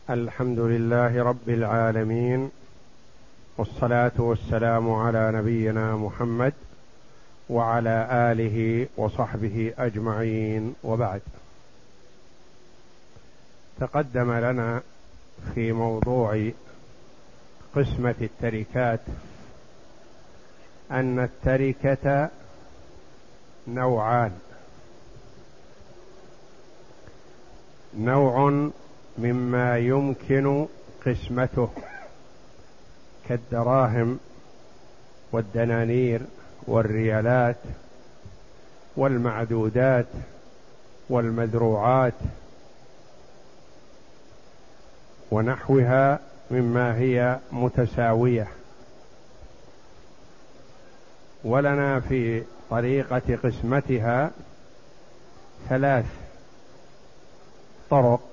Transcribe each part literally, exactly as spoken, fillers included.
الحمد لله رب العالمين، والصلاة والسلام على نبينا محمد وعلى آله وصحبه أجمعين، وبعد. تقدم لنا في موضوع قسمة التركات أن التركة نوعان: نوع مما يمكن قسمته كالدراهم والدنانير والريالات والمعدودات والمذروعات ونحوها مما هي متساوية. ولنا في طريقة قسمتها ثلاث طرق.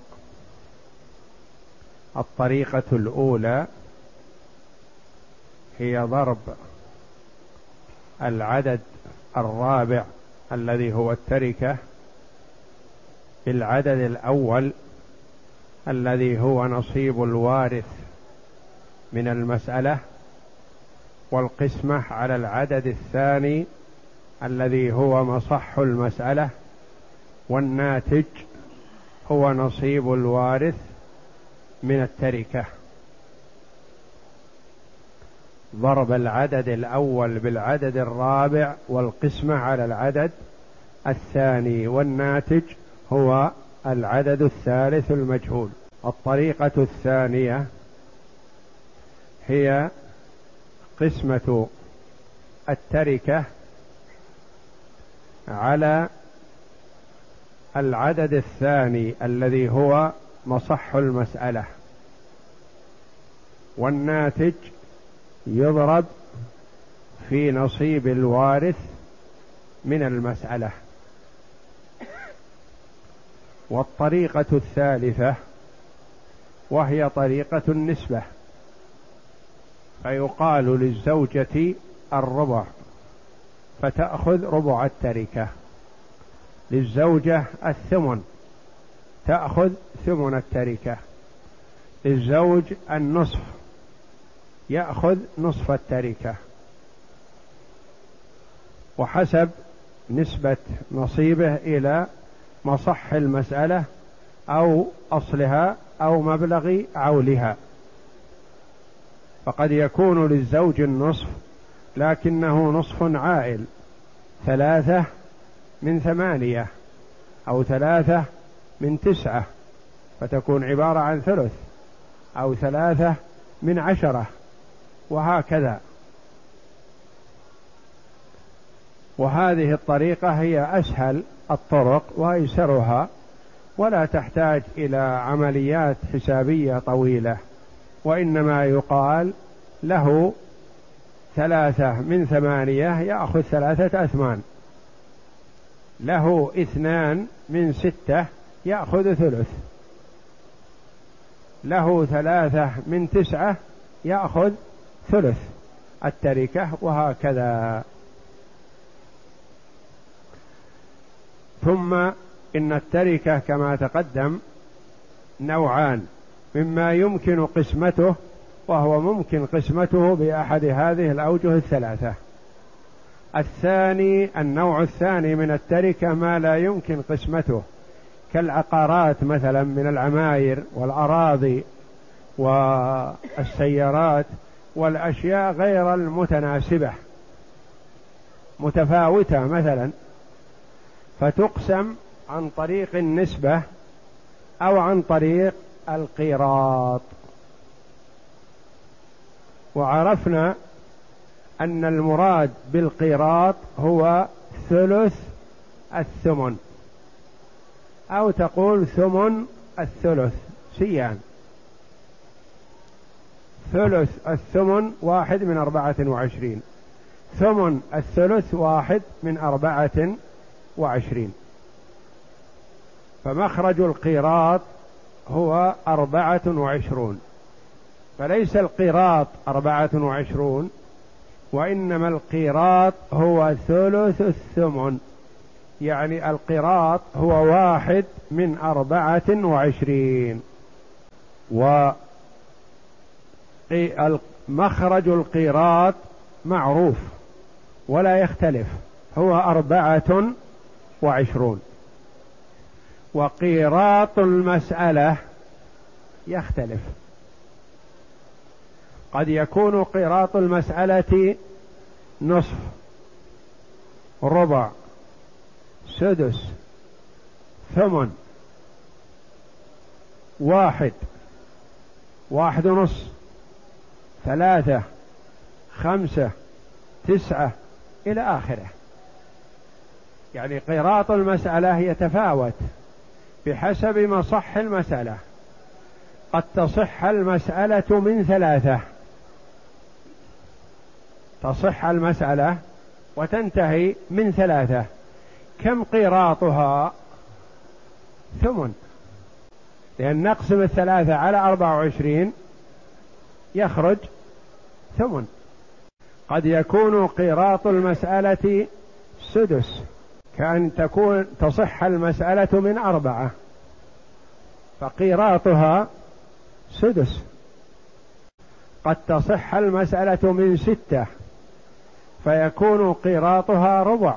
الطريقة الأولى هي ضرب العدد الرابع الذي هو التركة بالعدد الأول الذي هو نصيب الوارث من المسألة، والقسمة على العدد الثاني الذي هو مصح المسألة، والناتج هو نصيب الوارث من التركة. ضرب العدد الأول بالعدد الرابع والقسمة على العدد الثاني، والناتج هو العدد الثالث المجهول. الطريقة الثانية هي قسمة التركة على العدد الثاني الذي هو مصح المسألة، والناتج يضرب في نصيب الوارث من المسألة. والطريقة الثالثة وهي طريقة النسبة، فيقال للزوجة الربع فتأخذ ربع التركة، للزوجة الثمن تأخذ ثمن التركة، للزوج النصف يأخذ نصف التركة، وحسب نسبة نصيبه إلى مصح المسألة أو أصلها أو مبلغ عولها. فقد يكون للزوج النصف لكنه نصف عائل، ثلاثة من ثمانية أو ثلاثة من تسعة، فتكون عبارة عن ثلث، أو ثلاثة من عشرة، وهكذا. وهذه الطريقة هي أسهل الطرق وأيسرها، ولا تحتاج إلى عمليات حسابية طويلة، وإنما يقال له ثلاثة من ثمانية يأخذ ثلاثة أثمان، له اثنان من ستة يأخذ ثلث، له ثلاثة من تسعة يأخذ ثلث التركة، وهكذا. ثم إن التركة كما تقدم نوعان: مما يمكن قسمته، وهو ممكن قسمته بأحد هذه الأوجه الثلاثة. الثاني النوع الثاني من التركة ما لا يمكن قسمته، كالعقارات مثلا من العماير والأراضي والسيارات والأشياء غير المتناسبة، متفاوتة مثلا، فتقسم عن طريق النسبة أو عن طريق القيراط. وعرفنا أن المراد بالقيراط هو ثلث الثمن، أو تقول ثمن الثلث سيان. ثلث الثمن واحد من أربعة وعشرين، ثمن الثلث واحد من أربعة وعشرين، فمخرج القيراط هو أربعة وعشرون. فليس القيراط أربعة وعشرون، وإنما القيراط هو ثلث الثمن، يعني القيراط هو واحد من أربعة وعشرين. ومخرج القيراط معروف ولا يختلف، هو أربعة وعشرون. وقيراط المسألة يختلف، قد يكون قيراط المسألة نصف، ربع، سدس، ثمن، واحد، واحد ونص، ثلاثة، خمسة، تسعة، إلى آخره. يعني قيراط المسألة يتفاوت بحسب مصح المسألة. قد تصح المسألة من ثلاثة، تصح المسألة وتنتهي من ثلاثة. كم قيراطها؟ ثمن، لأن نقسم الثلاثة على أربعة وعشرين يخرج ثمن. قد يكون قيراط المسألة سدس، كأن تكون تصح المسألة من أربعة فقيراطها سدس. قد تصح المسألة من ستة فيكون قيراطها ربع،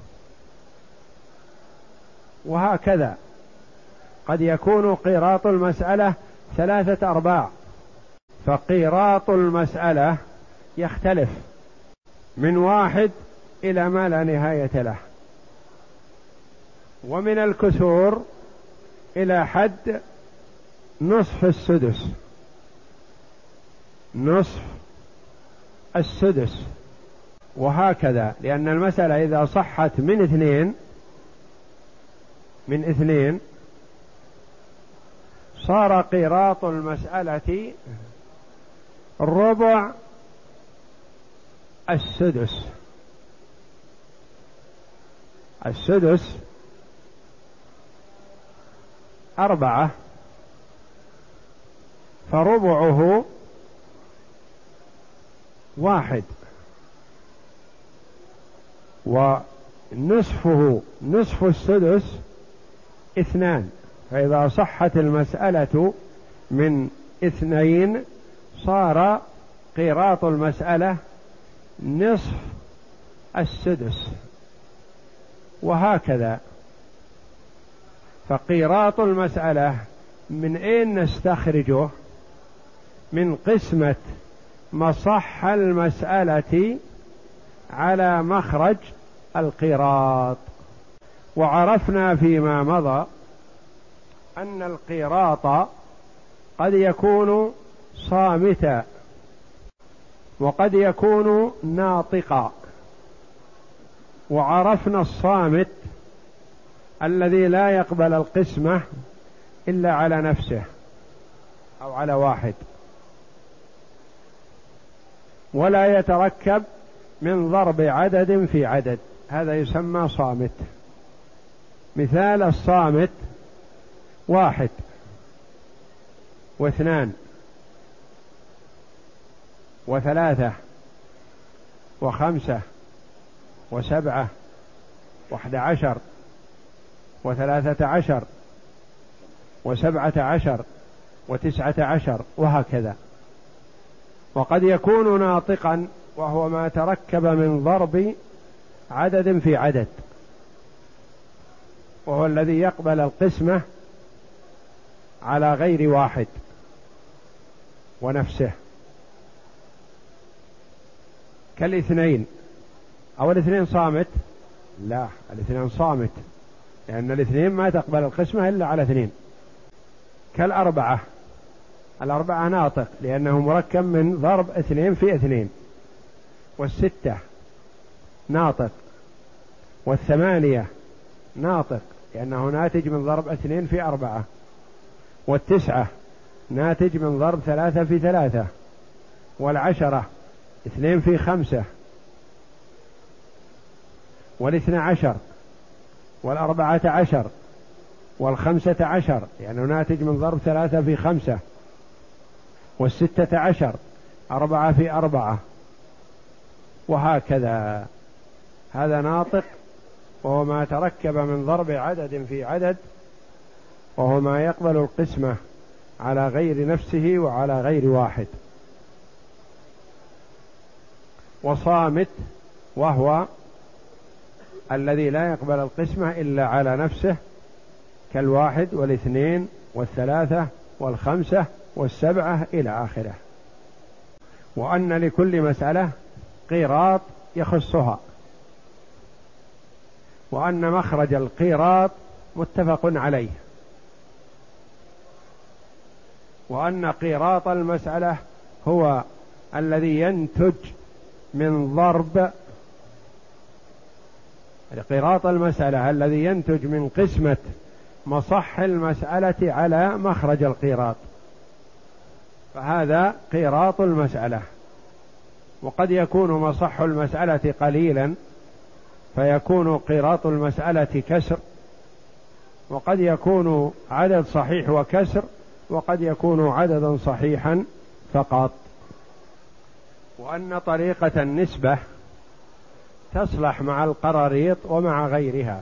وهكذا. قد يكون قيراط المسألة ثلاثة أرباع، فقيراط المسألة يختلف من واحد إلى ما لا نهاية له، ومن الكسور إلى حد نصف السدس، نصف السدس، وهكذا. لأن المسألة إذا صحت من اثنين من اثنين صار قيراط المسألة ربع السدس. السدس أربعة، فربعه واحد، ونصفه نصف السدس اثنان. فإذا صحت المسألة من اثنين صار قيراط المسألة نصف السدس، وهكذا. فقيراط المسألة من أين نستخرجه؟ من قسمة مصح المسألة على مخرج القيراط. وعرفنا فيما مضى أن القيراط قد يكون صامتا وقد يكون ناطقا. وعرفنا الصامت الذي لا يقبل القسمة إلا على نفسه أو على واحد، ولا يتركب من ضرب عدد في عدد، هذا يسمى صامت. مثال الصامت واحد واثنان وثلاثة وخمسة وسبعة واحد عشر وثلاثة عشر وسبعة عشر وتسعة عشر، وهكذا. وقد يكون ناطقا وهو ما تركب من ضرب عدد في عدد، وهو الذي يقبل القسمة على غير واحد ونفسه، كالاثنين. أو الاثنين صامت؟ لا، الاثنين صامت، لأن الاثنين ما تقبل القسمة إلا على اثنين. كالأربعة، الأربعة ناطق لأنه مركب من ضرب اثنين في اثنين. والستة ناطق، والثمانية ناطق لأنه ناتج من ضرب اثنين في أربعة. والتسعة ناتج من ضرب ثلاثة في ثلاثة. والعشرة اثنين في خمسة. والاثنى عشر والأربعة عشر والخمسة عشر لأنه ناتج من ضرب ثلاثة في خمسة. والستة عشر أربعة في أربعة، وهكذا. هذا ناطق وهو ما تركب من ضرب عدد في عدد، وهو ما يقبل القسمة على غير نفسه وعلى غير واحد. وصامت وهو الذي لا يقبل القسمة إلا على نفسه، كالواحد والاثنين والثلاثة والخمسة والسبعة إلى آخره. وأن لكل مسألة قيراط يخصها، وأن مخرج القيراط متفق عليه، وأن قيراط المسألة هو الذي ينتج من ضرب قيراط المسألة الذي ينتج من قسمة مصح المسألة على مخرج القيراط، فهذا قيراط المسألة. وقد يكون مصح المسألة قليلا فيكون قيراط المسألة كسر، وقد يكون عدد صحيح وكسر، وقد يكون عددا صحيحا فقط. وأن طريقة النسبة تصلح مع القراريط ومع غيرها،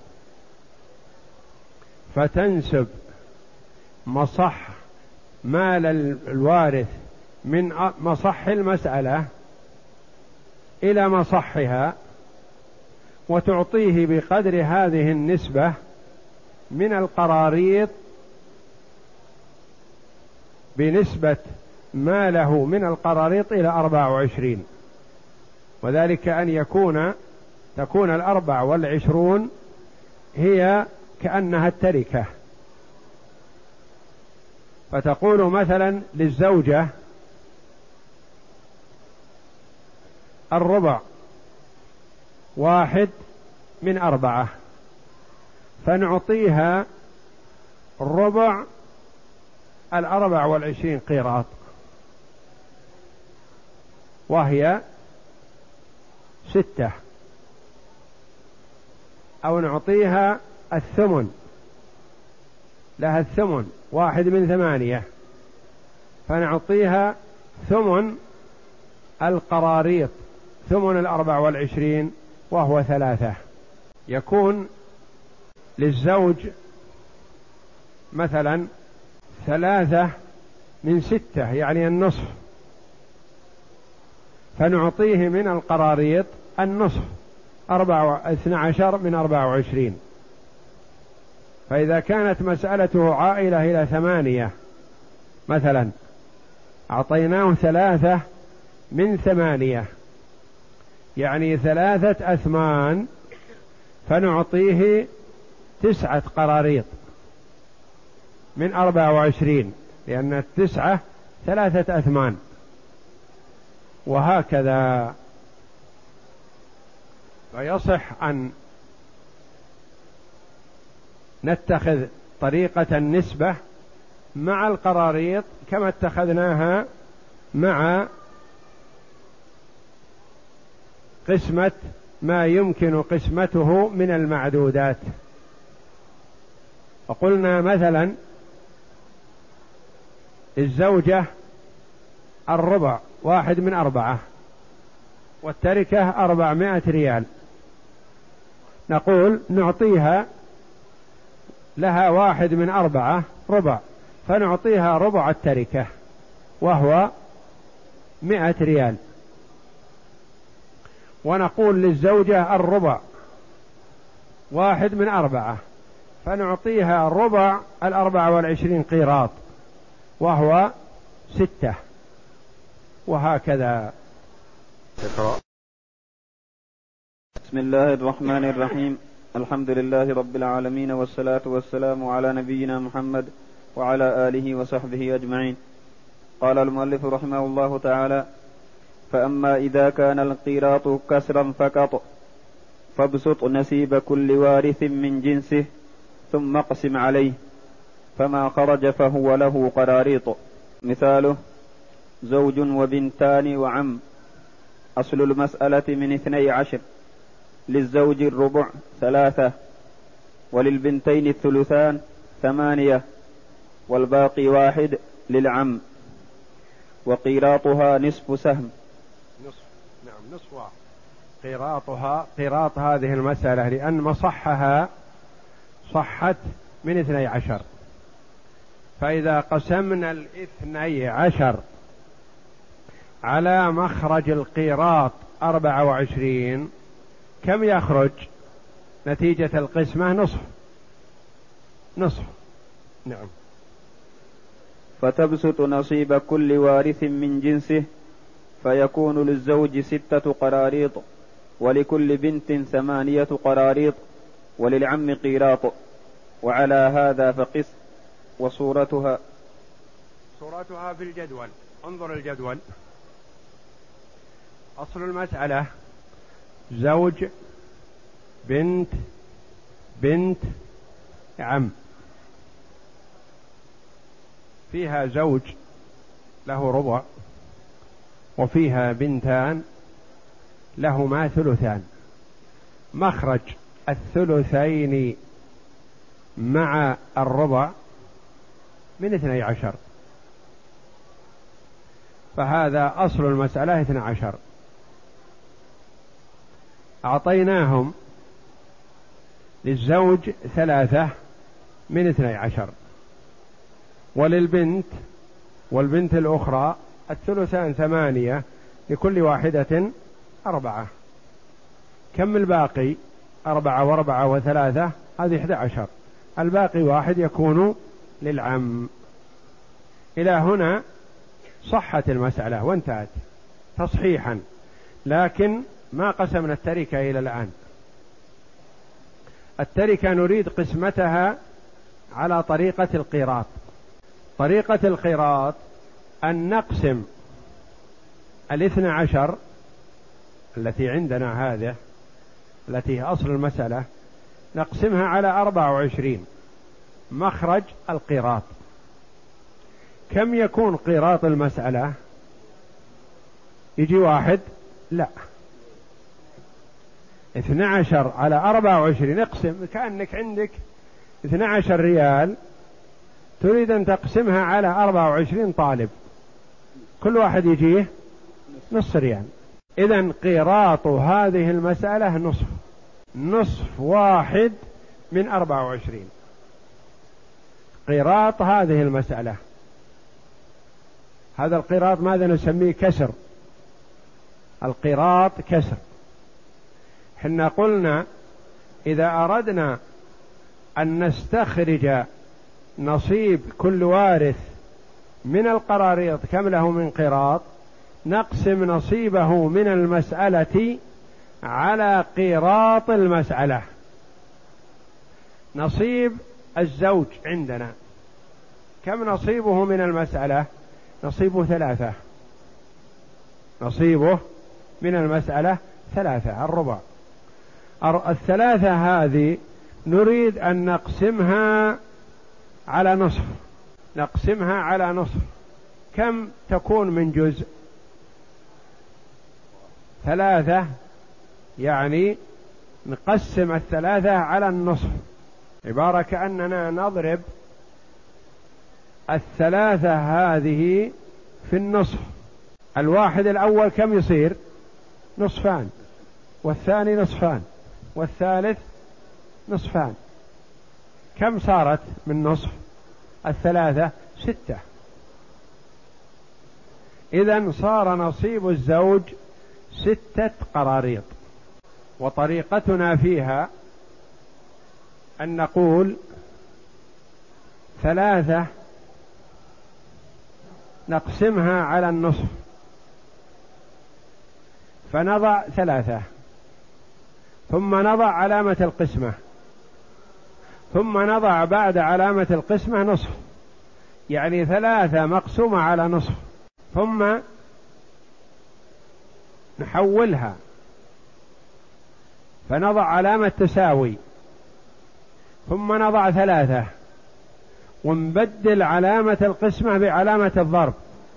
فتنسب مصح مال الوارث من مصح المسألة إلى مصحها، وتعطيه بقدر هذه النسبة من القراريط بنسبة ما له من القراريط إلى أربعة وعشرين، وذلك أن يكون تكون الأربع والعشرون هي كأنها التركة. فتقول مثلا للزوجة الربع واحد من أربعة، فنعطيها ربع الأربع والعشرين قيراط، وهي ستة. أو نعطيها الثمن، لها الثمن واحد من ثمانية، فنعطيها ثمن القراريط، ثمن الأربع والعشرين وهو ثلاثة. يكون للزوج مثلا ثلاثة من ستة يعني النصف، فنعطيه من القراريط النصف، أربعة اثنى عشر من أربعة وعشرين. فإذا كانت مسألته عائلة إلى ثمانية مثلا أعطيناه ثلاثة من ثمانية يعني ثلاثة أثمان، فنعطيه تسعة قراريط من أربعة وعشرين، لأن التسعة ثلاثة أثمان، وهكذا. فيصح أن نتخذ طريقة النسبة مع القراريط كما اتخذناها مع قسمة ما يمكن قسمته من المعدودات. وقلنا مثلا الزوجة الربع واحد من أربعة، والتركة أربعمائة ريال، نقول نعطيها لها واحد من أربعة ربع، فنعطيها ربع التركة وهو مائة ريال. ونقول للزوجة الربع واحد من أربعة، فنعطيها ربع الأربعة والعشرين قيراط وهو ستة، وهكذا. بسم الله الرحمن الرحيم. الحمد لله رب العالمين، والصلاة والسلام على نبينا محمد وعلى آله وصحبه أجمعين. قال المؤلف رحمه الله تعالى: فأما إذا كان القيراط كسرا فقط فابسط نسيب كل وارث من جنسه ثم اقسم عليه، فما خرج فهو له قراريط. مثاله: زوج وبنتان وعم، أصل المسألة من اثني عشر، للزوج الربع ثلاثة، وللبنتين الثلثان ثمانية، والباقي واحد للعم، وقيراطها نصف سهم. نصف نعم نصف قيراطها قيراط هذه المسألة، لأن مصحها صحت من اثني عشر، فإذا قسمنا الاثني عشر على مخرج القيراط أربعة وعشرين كم يخرج نتيجة القسمة؟ نصف نصف. نعم. فتبسط نصيب كل وارث من جنسه فيكون للزوج ستة قراريط ولكل بنت ثمانية قراريط وللعم قيراط، وعلى هذا فقس. وصورتها صورتها في الجدول. انظر الجدول. أصل المسألة زوج بنت بنت عم، فيها زوج له ربع وفيها بنتان لهما ثلثان. مخرج الثلثين مع الربع من اثني عشر، فهذا أصل المسألة اثني عشر. أعطيناهم للزوج ثلاثة من اثني عشر، وللبنت والبنت الأخرى الثلثان ثمانية، لكل واحدة أربعة. كم الباقي؟ أربعة وأربعة وثلاثة، هذه إحدى عشر. الباقي واحد يكون للعم. إلى هنا صحت المسألة وانتهت تصحيحا، لكن ما قسمنا التركة إلى الآن. التركة نريد قسمتها على طريقة القيراط. طريقة القيراط أن نقسم الاثنى عشر التي عندنا هذه التي هي أصل المسألة، نقسمها على أربعة وعشرين مخرج القيراط. كم يكون قيراط المسألة؟ يجي واحد؟ لا، اثنى عشر على أربعة وعشرين. اقسم كأنك عندك اثنى عشر ريال تريد أن تقسمها على أربعة وعشرين طالب، كل واحد يجيه نصف ريال. إذن قيراط هذه المسألة نصف نصف واحد من أربعة وعشرين. قيراط هذه المسألة، هذا القيراط ماذا نسميه؟ كسر. القيراط كسر. حنا قلنا إذا أردنا أن نستخرج نصيب كل وارث من القراريط كم له من قيراط، نقسم نصيبه من المسألة على قيراط المسألة. نصيب الزوج عندنا كم نصيبه من المسألة؟ نصيبه ثلاثة. نصيبه من المسألة ثلاثة، الربع. الثلاثة هذه نريد أن نقسمها على نصف. نقسمها على نصف. كم تكون من جزء؟ ثلاثة، يعني نقسم الثلاثة على النصف. عبارة كأننا نضرب الثلاثة هذه في النصف. الواحد الأول كم يصير؟ نصفان، والثاني نصفان، والثالث نصفان. كم صارت من نصف الثلاثة؟ ستة. إذن صار نصيب الزوج ستة قراريط. وطريقتنا فيها أن نقول ثلاثة نقسمها على النصف، فنضع ثلاثة، ثم نضع علامة القسمة، ثم نضع بعد علامة القسمة نصف، يعني ثلاثة مقسومة على نصف، ثم نحولها فنضع علامة تساوي، ثم نضع ثلاثة ونبدل علامة القسمة بعلامة الضرب،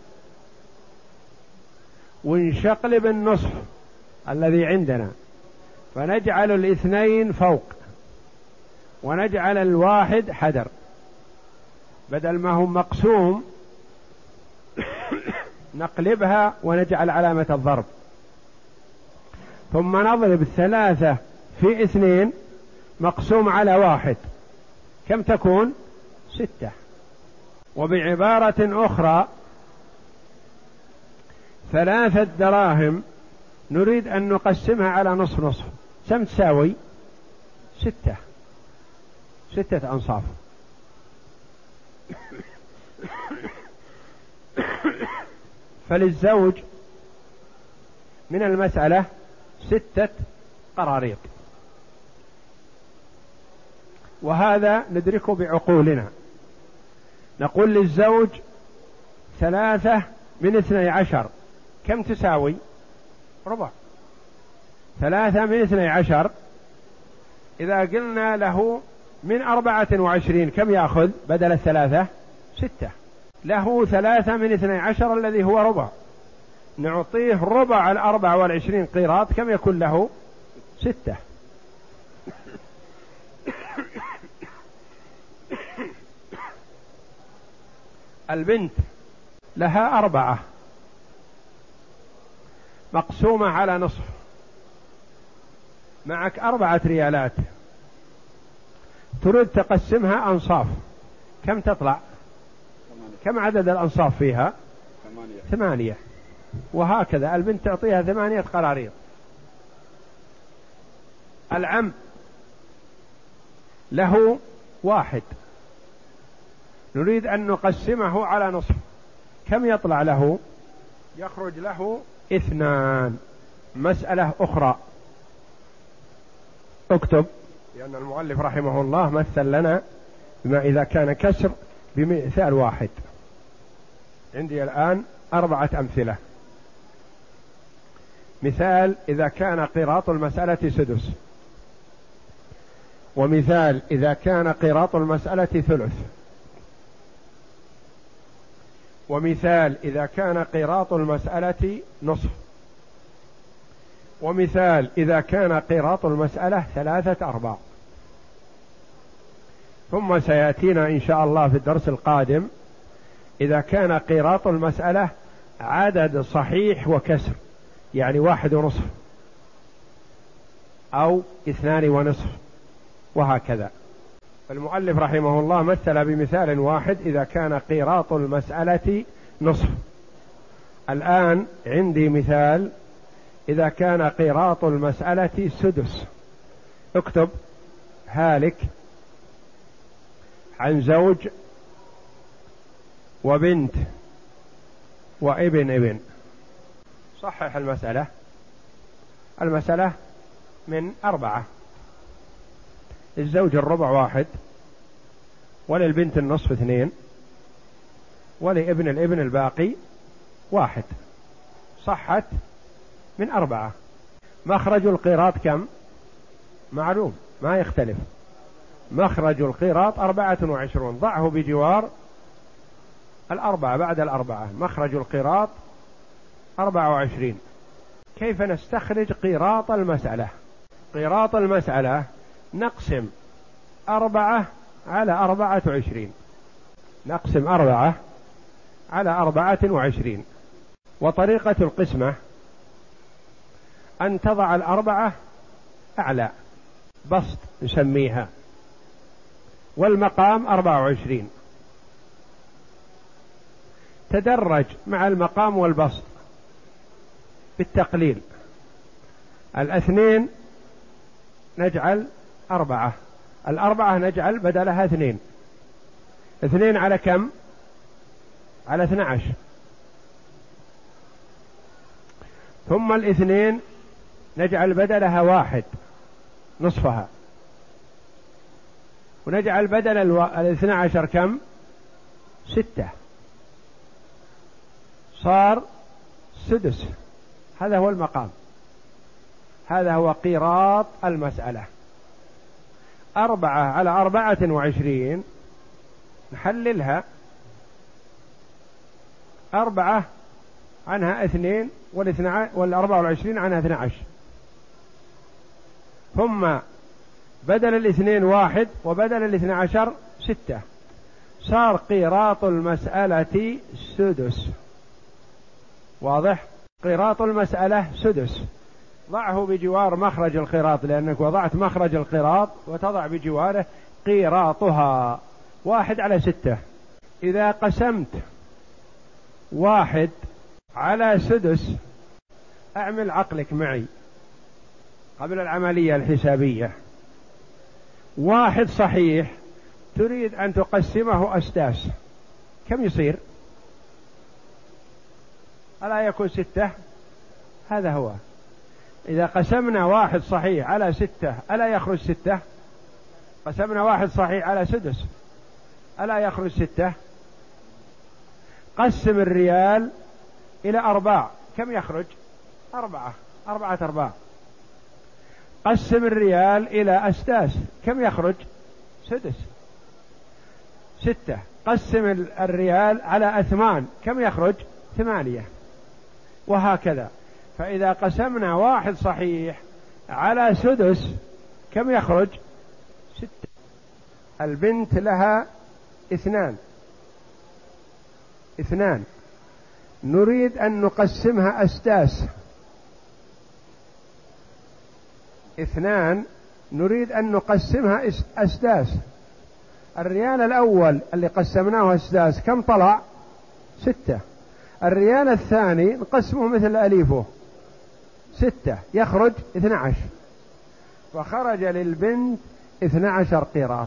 ونشقلب النصف الذي عندنا، فنجعل الاثنين فوق ونجعل الواحد حدر، بدل ما هو مقسوم نقلبها ونجعل علامة الضرب، ثم نضرب ثلاثة في اثنين مقسوم على واحد، كم تكون؟ ستة. وبعبارة أخرى ثلاثة دراهم نريد أن نقسمها على نصف نصف، كم تساوي؟ ستة، ستة أنصاف. فللزوج من المسألة ستة قراريط، وهذا ندركه بعقولنا. نقول للزوج ثلاثة من اثني عشر كم تساوي؟ ربع. ثلاثة من اثني عشر إذا قلنا له من أربعة وعشرين كم يأخذ بدل الثلاثة؟ ستة. له ثلاثة من اثني عشر الذي هو ربع، نعطيه ربع الأربعة والعشرين قيراط، كم يكون له؟ ستة. البنت لها أربعة مقسومة على نصف، معك أربعة ريالات، تريد تقسمها أنصاف، كم تطلع؟ كم عدد الأنصاف فيها؟ ثمانية. ثمانية. وهكذا البنت تعطيها ثمانية قراريط. العم له واحد، نريد أن نقسمه على نصف، كم يطلع له؟ يخرج له اثنان. مسألة أخرى اكتب، لأن المؤلف رحمه الله مثل لنا بما إذا كان كسر بمثال واحد. عندي الآن أربعة أمثلة. مثال إذا كان قيراط المسألة سدس، ومثال إذا كان قيراط المسألة ثلث، ومثال إذا كان قيراط المسألة نصف، ومثال إذا كان قيراط المسألة ثلاثة أرباع. ثم سيأتينا إن شاء الله في الدرس القادم إذا كان قيراط المسألة عدد صحيح وكسر، يعني واحد ونصف أو اثنان ونصف وهكذا. فالمؤلف رحمه الله مثل بمثال واحد إذا كان قيراط المسألة نصف. الآن عندي مثال إذا كان قيراط المسألة سدس. اكتب هالك عن زوج وبنت وابن ابن. صحح المسألة. المسألة من أربعة، الزوج الربع واحد، وللبنت النصف اثنين، ولابن الابن الباقي واحد. صحت من أربعة. مخرج القيراط كم؟ معلوم ما يختلف، مخرج القيراط أربعة وعشرون، ضعه بجوار الأربعة بعد الأربعة. مخرج القيراط أربعة وعشرين. كيف نستخرج قيراط المسألة؟ قيراط المسألة نقسم أربعة على أربعة وعشرين، نقسم أربعة على أربعة وعشرين. وطريقة القسمة أن تضع الأربعة أعلى، بسط نسميها، والمقام أربعة وعشرين. تدرج مع المقام والبسط بالتقليل. الاثنين نجعل أربعة، الأربعة نجعل بدلها اثنين. اثنين على كم؟ على اثنى عشر. ثم الاثنين نجعل بدلها واحد نصفها، ونجعل بدل الاثنى عشر كم؟ ستة. صار سدس. هذا هو المقام، هذا هو قيراط المسألة. أربعة على أربعة وعشرين نحللها، أربعة عنها اثنين والأربعة والعشرين عنها اثنى عشر، ثم بدل الاثنين واحد وبدل الاثنى عشر ستة. صار قيراط المسألة سدس. واضح؟ قيراط المسألة سدس. ضعه بجوار مخرج القيراط، لأنك وضعت مخرج القيراط وتضع بجواره قيراطها. واحد على ستة. إذا قسمت واحد على سدس، أعمل عقلك معي قبل العملية الحسابية. واحد صحيح تريد أن تقسمه أسداس، كم يصير؟ ألا يكون ستة؟ هذا هو. إذا قسمنا واحد صحيح على ستة ألا يخرج ستة؟ قسمنا واحد صحيح على سدس ألا يخرج ستة؟ قسم الريال إلى أرباع، كم يخرج؟ أربعة، أربعة أرباع. قسم الريال إلى أسداس، كم يخرج؟ سدس، ستة. قسم الريال على أثمان، كم يخرج؟ ثمانية، وهكذا. فإذا قسمنا واحد صحيح على سدس كم يخرج؟ ستة. البنت لها اثنان اثنان نريد أن نقسمها أسداس. اثنان نريد أن نقسمها أسداس. الريال الأول اللي قسمناه أسداس كم طلع؟ ستة. الريال الثاني نقسمه مثل أليفه، ستة، يخرج اثنى عشر. فخرج للبنت اثنى عشر قيراط.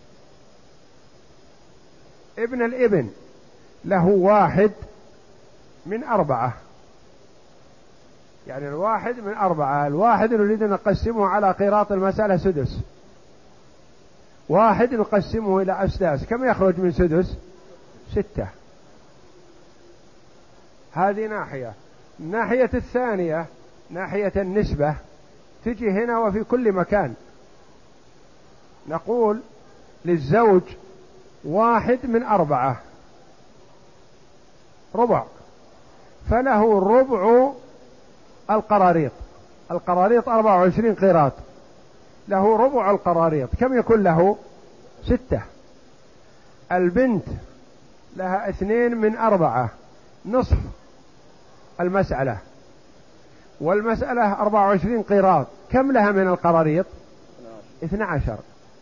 ابن الابن له واحد من أربعة، يعني الواحد من أربعة. الواحد نريد أن نقسمه على قيراط المسألة سدس، واحد نقسمه إلى أسداس، كم يخرج من سدس؟ ستة. هذه ناحية. الناحية الثانية ناحية النسبة تجي هنا وفي كل مكان. نقول للزوج واحد من أربعة ربع، فله ربع القراريط. القراريط أربعة وعشرين قيراط، له ربع القراريط، كم يكون له؟ ستة. البنت لها اثنين من أربعة، نصف المسألة، والمسألة أربعة وعشرين قيراط، كم لها من القراريط؟ اثنى عشر.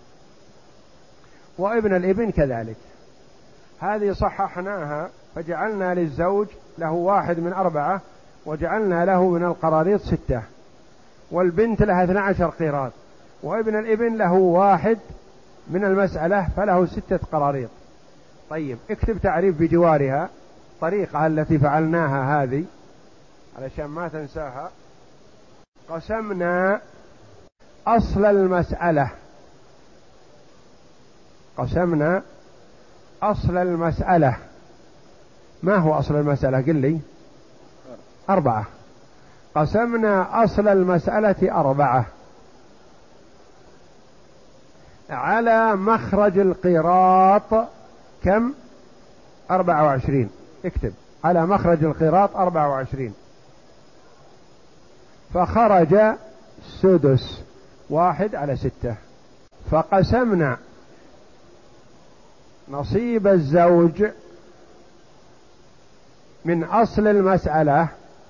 وابن الابن كذلك. هذه صححناها فجعلنا للزوج له واحد من أربعة، وجعلنا له من القراريط ستة، والبنت لها اثنى عشر قيراط، وابن الابن له واحد من المسألة فله ستة قراريط. طيب اكتب تعريف بجوارها، طريقة التي فعلناها هذه علشان ما تنساها. قسمنا أصل المسألة، قسمنا أصل المسألة. ما هو أصل المسألة؟ قل لي. أربعة. قسمنا أصل المسألة أربعة على مخرج القيراط كم؟ أربعة وعشرين. اكتب على مخرج القيراط أربعة وعشرين. فخرج سدس، واحد على ستة. فقسمنا نصيب الزوج من أصل المسألة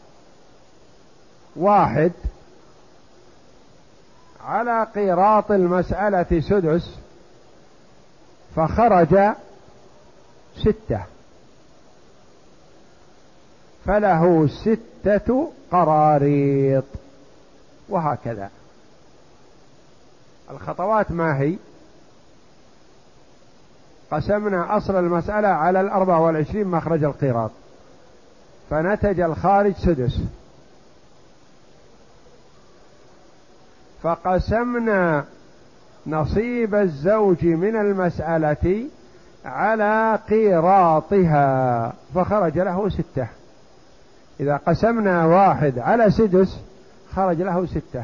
واحد على قيراط المسألة سدس، فخرج ستة، فله ستة قراريط. وهكذا. الخطوات ما هي؟ قسمنا أصل المسألة على الأربعة والعشرين مخرج القيراط، فنتج الخارج سدس. فقسمنا نصيب الزوج من المسألة على قيراطها، فخرج له ستة. إذا قسمنا واحد على سدس خرج له ستة.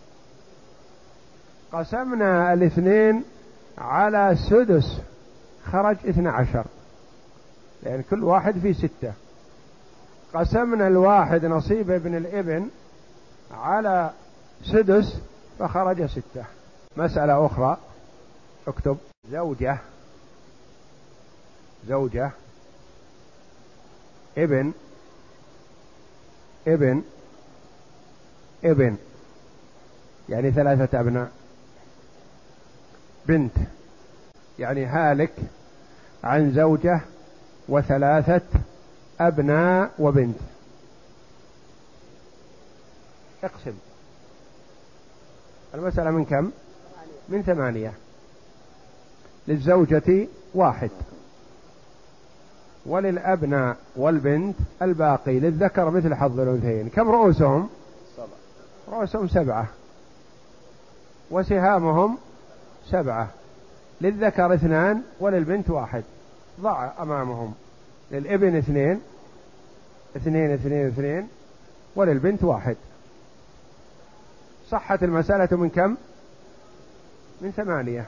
قسمنا الاثنين على سدس خرج اثنى عشر، لأن كل واحد فيه ستة. قسمنا الواحد نصيب ابن الابن على سدس فخرج ستة. مسألة أخرى، اكتب زوجة زوجة ابن ابن ابن يعني ثلاثة أبناء. بنت يعني هالك عن زوجة وثلاثة أبناء وبنت. اقسم. المسألة من كم؟ من ثمانية. للزوجة واحد، وللأبناء والبنت الباقي، للذكر مثل حظ الأنثيين. كم رؤوسهم؟ رؤوسهم سبعة، وسهامهم سبعة. للذكر اثنان وللبنت واحد. ضع أمامهم للابن اثنين اثنين اثنين اثنين، وللبنت واحد. صحت المسألة من كم؟ من ثمانية.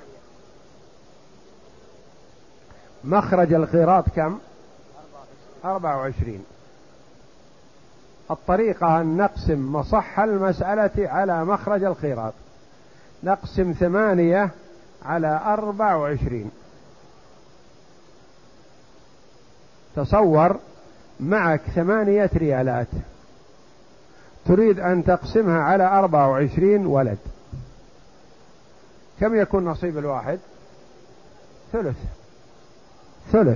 مخرج القيراط كم؟ أربعة وعشرين. الطريقة أن نقسم مصح المسألة على مخرج القيراط. نقسم ثمانية على أربعة وعشرين. تصور معك ثمانية ريالات، تريد أن تقسمها على أربعة وعشرين ولد، كم يكون نصيب الواحد؟ ثلث. ثلث.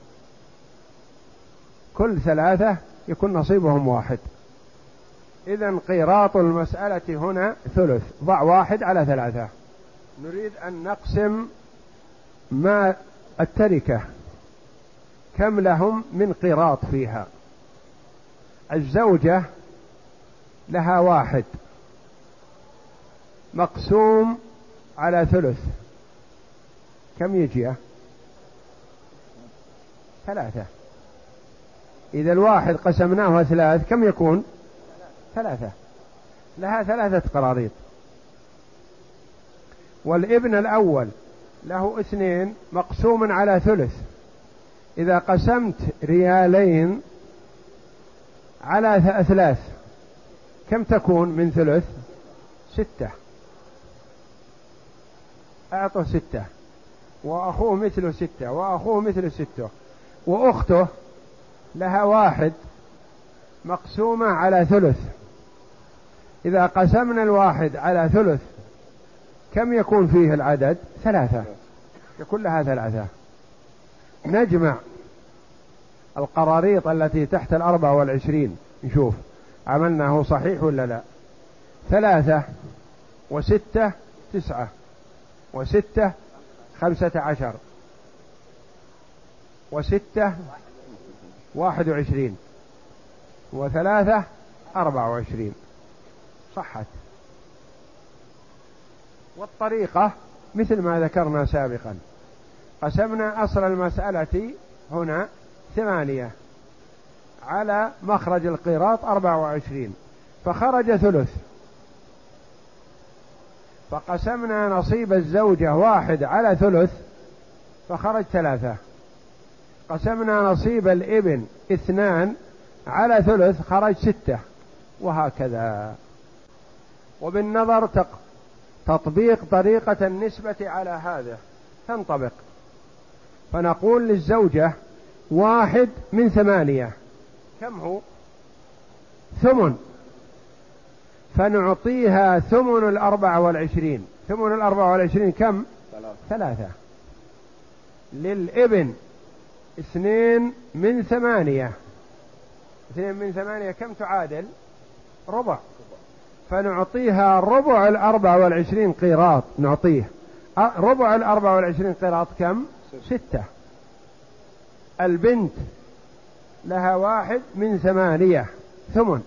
كل ثلاثة يكون نصيبهم واحد. إذن قيراط المسألة هنا ثلث. ضع واحد على ثلاثة. نريد أن نقسم ما التركة، كم لهم من قيراط فيها؟ الزوجة لها واحد مقسوم على ثلث، كم يجي؟ ثلاثة. إذا الواحد قسمناه ثلاث كم يكون؟ ثلاثة. لها ثلاثة قراريط. والابن الأول له اثنين مقسوم على ثلث. إذا قسمت ريالين على ثلاث كم تكون من ثلث؟ ستة. أعطه ستة، وأخوه مثله ستة، وأخوه مثله ستة، وأخته لها واحد مقسومة على ثلث. إذا قسمنا الواحد على ثلث كم يكون فيه العدد؟ ثلاثة. يكون لها ثلاثة. نجمع القراريط التي تحت الأربعة والعشرين، نشوف عملناه صحيح ولا لا. ثلاثة وستة تسعة، وستة خمسة عشر، وستة واحد وعشرين، وثلاثة أربعة وعشرين. صحت. والطريقة مثل ما ذكرنا سابقا. قسمنا أصل المسألة هنا ثمانية على مخرج القيراط أربعة وعشرين، فخرج ثلث. فقسمنا نصيب الزوجة واحد على ثلث فخرج ثلاثة. قسمنا نصيب الابن اثنان على ثلث خرج ستة، وهكذا. وبالنظر تق... تطبيق طريقة النسبة على هذا تنطبق. فنقول للزوجة واحد من ثمانية كم هو؟ ثمن. فنعطيها ثمن الأربعة والعشرين. ثمن الأربعة والعشرين كم؟ ثلاثة. للابن اثنين من ثمانية. اثنين من ثمانية كم تعادل؟ ربع. فنعطيها ربع الأربعة والعشرين قيراط. نعطيه ربع الأربعة والعشرين قيراط كم؟ ستة. البنت لها واحد من ثمانية ثمن،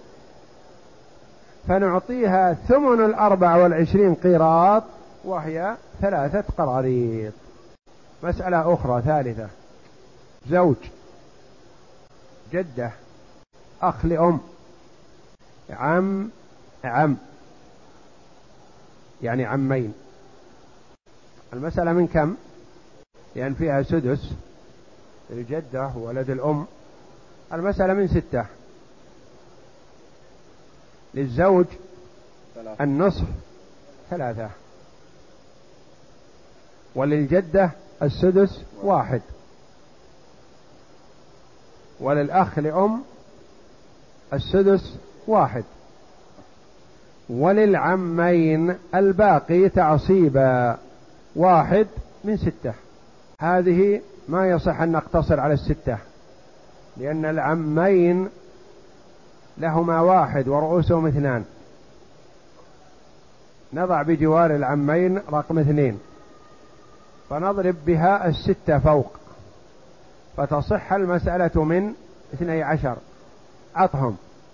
فنعطيها ثمن الأربعة والعشرين قيراط وهي ثلاثة قراريط. مسألة أخرى ثالثة. زوج، جدة، أخ لأم، عم عم يعني عمين. المسألة من كم؟ يعني فيها سدس الجدة ولد الأم. المسألة من ستة. للزوج النصف ثلاثة، وللجدة السدس واحد، وللأخ لأم السدس واحد، وللعمين الباقي تعصيبا واحد من ستة. هذه ما يصح أن نقتصر على الستة، لأن العمين لهما واحد ورؤوسهم اثنان، نضع بجوار العمين رقم اثنين فنضرب بها الستة فوق فتصح المسألة من اثني عشر. عطهم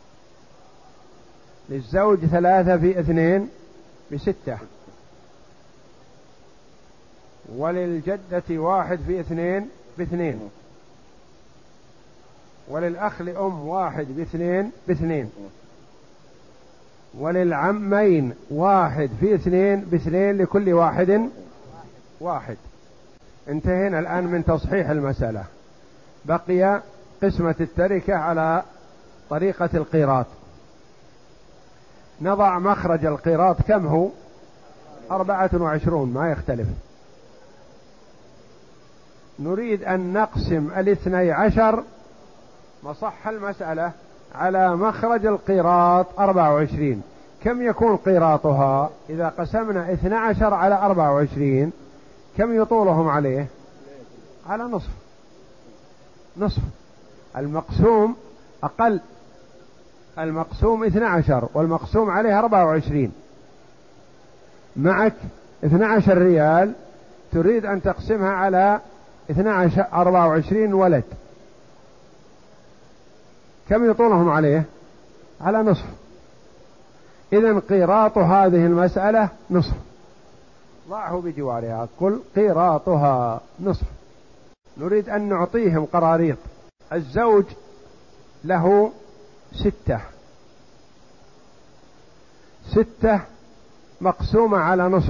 للزوج ثلاثة في اثنين بستة، وللجدة واحد في اثنين باثنين، وللأخ لأم واحد باثنين باثنين، وللعمين واحد في اثنين باثنين لكل واحد واحد. انتهينا الآن من تصحيح المسألة. بقي قسمة التركة على طريقة القيراط. نضع مخرج القيراط كم هو؟ أربعة وعشرون، ما يختلف. نريد أن نقسم الاثني عشر مصح المسألة على مخرج القيراط أربعة وعشرين. كم يكون قيراطها إذا قسمنا اثني عشر على أربعة وعشرين؟ كم يطولهم عليه؟ على نصف. نصف المقسوم أقل، المقسوم اثني عشر والمقسوم عليه أربعة وعشرين. معك اثني عشر ريال تريد أن تقسمها على اثني عشر أربعة وعشرين ولد، كم يطولهم عليه؟ على نصف. إذن قيراط هذه المسألة نصف. ضعه بجوارها، قل قيراطها نصف. نريد أن نعطيهم قراريط. الزوج له ستة، ستة مقسومة على نصف.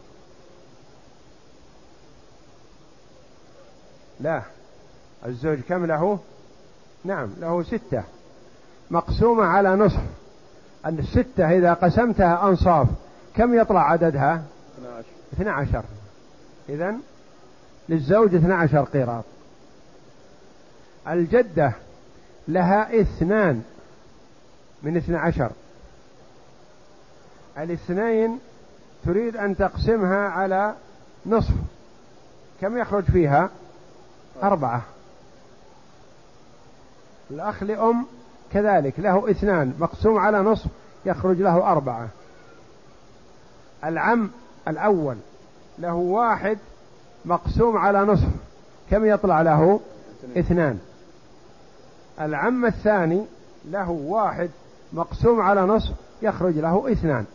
لا، الزوج كم له؟ نعم له ستة مقسومة على نصف. الستة إذا قسمتها أنصاف كم يطلع عددها؟ اثنى عشر. إذن للزوج اثنى عشر قيراط. الجدة لها اثنان من اثنى عشر، الاثنين تريد أن تقسمها على نصف، كم يخرج فيها؟ أربعة. الأخ لأم كذلك له اثنان مقسوم على نصف يخرج له أربعة. العم الأول له واحد مقسوم على نصف، كم يطلع له؟ اثنان. العم الثاني له واحد مقسوم على نصف يخرج له اثنان.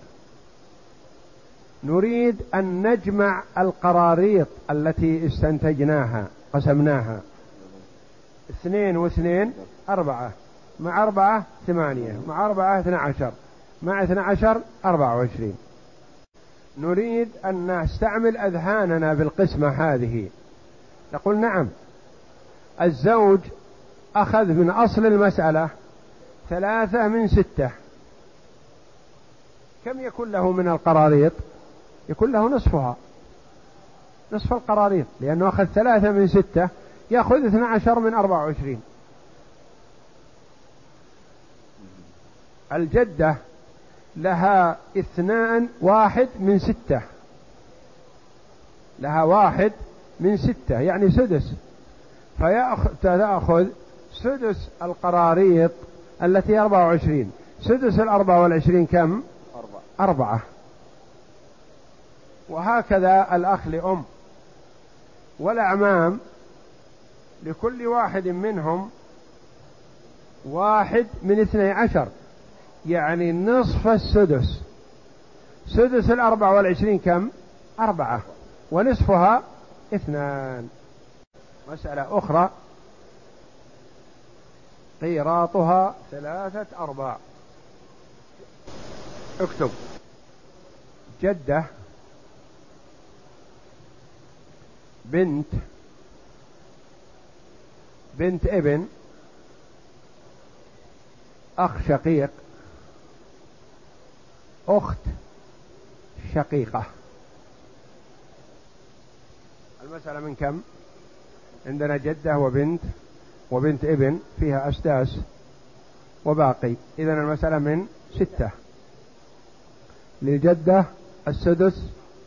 نريد أن نجمع القراريط التي استنتجناها قسمناها. اثنين واثنين أربعة، مع أربعة ثمانية، مع أربعة اثنى عشر، مع اثنى عشر أربعة وعشرين. نريد أن نستعمل أذهاننا بالقسمة هذه. نقول نعم، الزوج أخذ من أصل المسألة ثلاثة من ستة، كم يكون له من القراريط؟ يكون له نصفها، نصف القراريط، لأنه أخذ ثلاثة من ستة يأخذ اثنى عشر من أربعة وعشرين. الجدة لها اثنان واحد من ستة، لها واحد من ستة يعني سدس، فتأخذ سدس القراريط التي أربعة وعشرين. سدس الأربعة والعشرين كم؟ أربعة. أربعة. وهكذا الأخ لأم والأعمام لكل واحد منهم واحد من اثني عشر، يعني نصف السدس. سدس الأربعة والعشرين كم؟ أربعة، ونصفها اثنان. مسألة أخرى قيراطها ثلاثة أرباع. اكتب جدة بنت بنت ابن أخ شقيق أخت شقيقة. المسألة من كم؟ عندنا جدة وبنت وبنت ابن فيها أسداس وباقي، إذن المسألة من ستة. للجدة السدس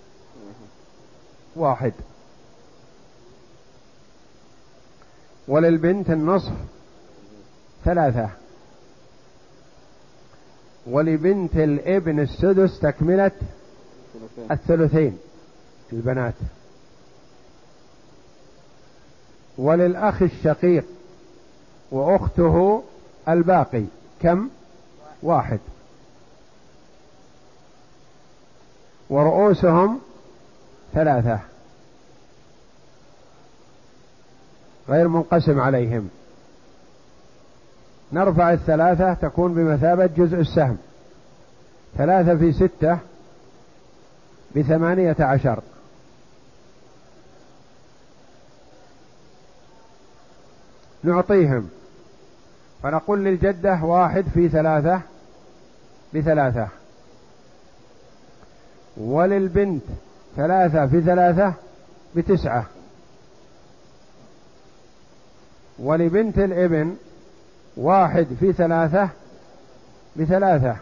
واحد، وللبنت النصف ثلاثة. ولبنت الابن السدس تكملة الثلثين البنات. وللأخ الشقيق وأخته الباقي كم؟ واحد. ورؤوسهم ثلاثة غير منقسم عليهم. نرفع الثلاثة تكون بمثابة جزء السهم. ثلاثة في ستة بثمانية عشر. نعطيهم فنقول للجدة واحد في ثلاثة بثلاثة. وللبنت ثلاثة في ثلاثة بتسعة. ولبنت الابن واحد في ثلاثة بثلاثة.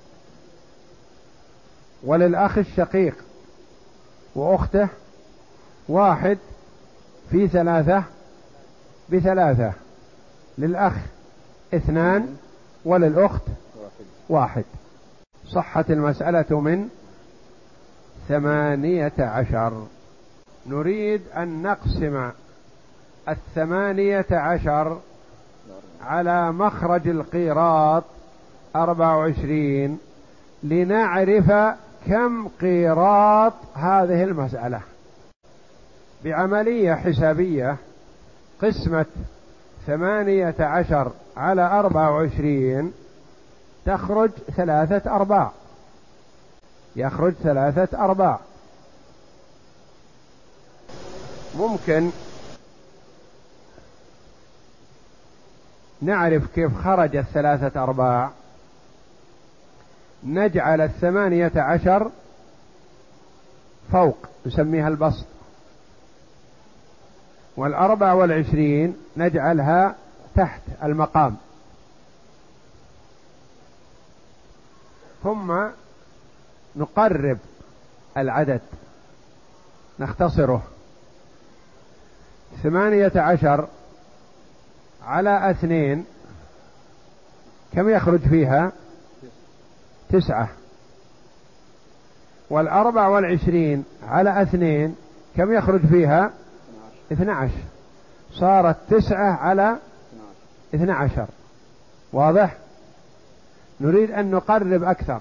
وللأخ الشقيق وأخته واحد في ثلاثة بثلاثة. للأخ اثنان وللأخت واحد. صحت المسألة من ثمانية عشر. نريد أن نقسم الثمانية عشر على مخرج القيراط أربع وعشرين لنعرف كم قيراط هذه المسألة. بعملية حسابية قسمة ثمانية عشر على أربع وعشرين تخرج ثلاثة أرباع. يخرج ثلاثة أرباع. ممكن نعرف كيف خرج الثلاثة أرباع. نجعل الثمانية عشر فوق نسميها البسط، والأربع والعشرين نجعلها تحت المقام. ثم نقرب العدد نختصره. ثمانية عشر على اثنين كم يخرج فيها؟ تسعة. والأربع والعشرين على اثنين كم يخرج فيها؟ اثنى عشر. صارت تسعة على اثنى عشر. واضح؟ نريد أن نقرب أكثر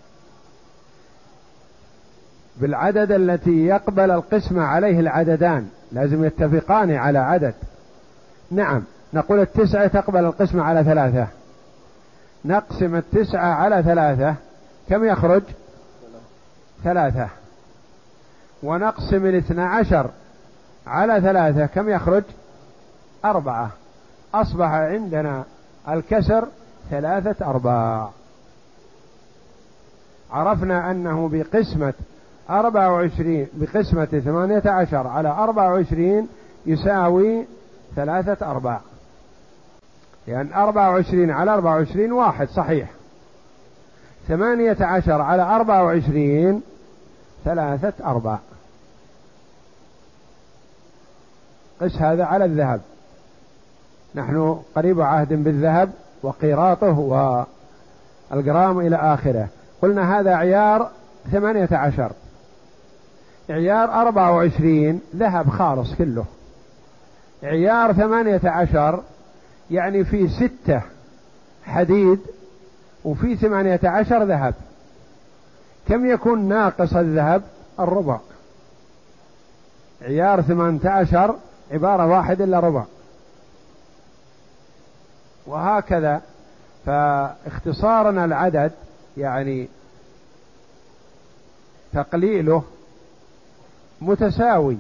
بالعدد التي يقبل القسمة عليه العددان، لازم يتفقان على عدد. نعم، نقول التسعة تقبل القسمة على ثلاثة. نقسم التسعة على ثلاثة كم يخرج؟ ثلاثة. ونقسم الاثنى عشر على ثلاثة كم يخرج؟ أربعة. أصبح عندنا الكسر ثلاثة أرباع. عرفنا أنه بقسمة أربعة وعشرين بقسمة ثمانية عشر على أربعة وعشرين يساوي ثلاثة أرباع، لأن أربعة وعشرين على أربعة وعشرين واحد صحيح. ثمانية عشر على أربعة وعشرين ثلاثة أرباع. قس هذا على الذهب. نحن قريب عهد بالذهب وقيراطه والجرام إلى آخره. قلنا هذا عيار ثمانية عشر. عيار أربعة وعشرين ذهب خالص كله. عيار ثمانية عشر يعني في ستة حديد وفي ثمانية عشر ذهب. كم يكون ناقص الذهب؟ الربع. عيار ثمانية عشر عبارة واحد إلا ربع، وهكذا. فاختصارنا العدد يعني تقليله متساوي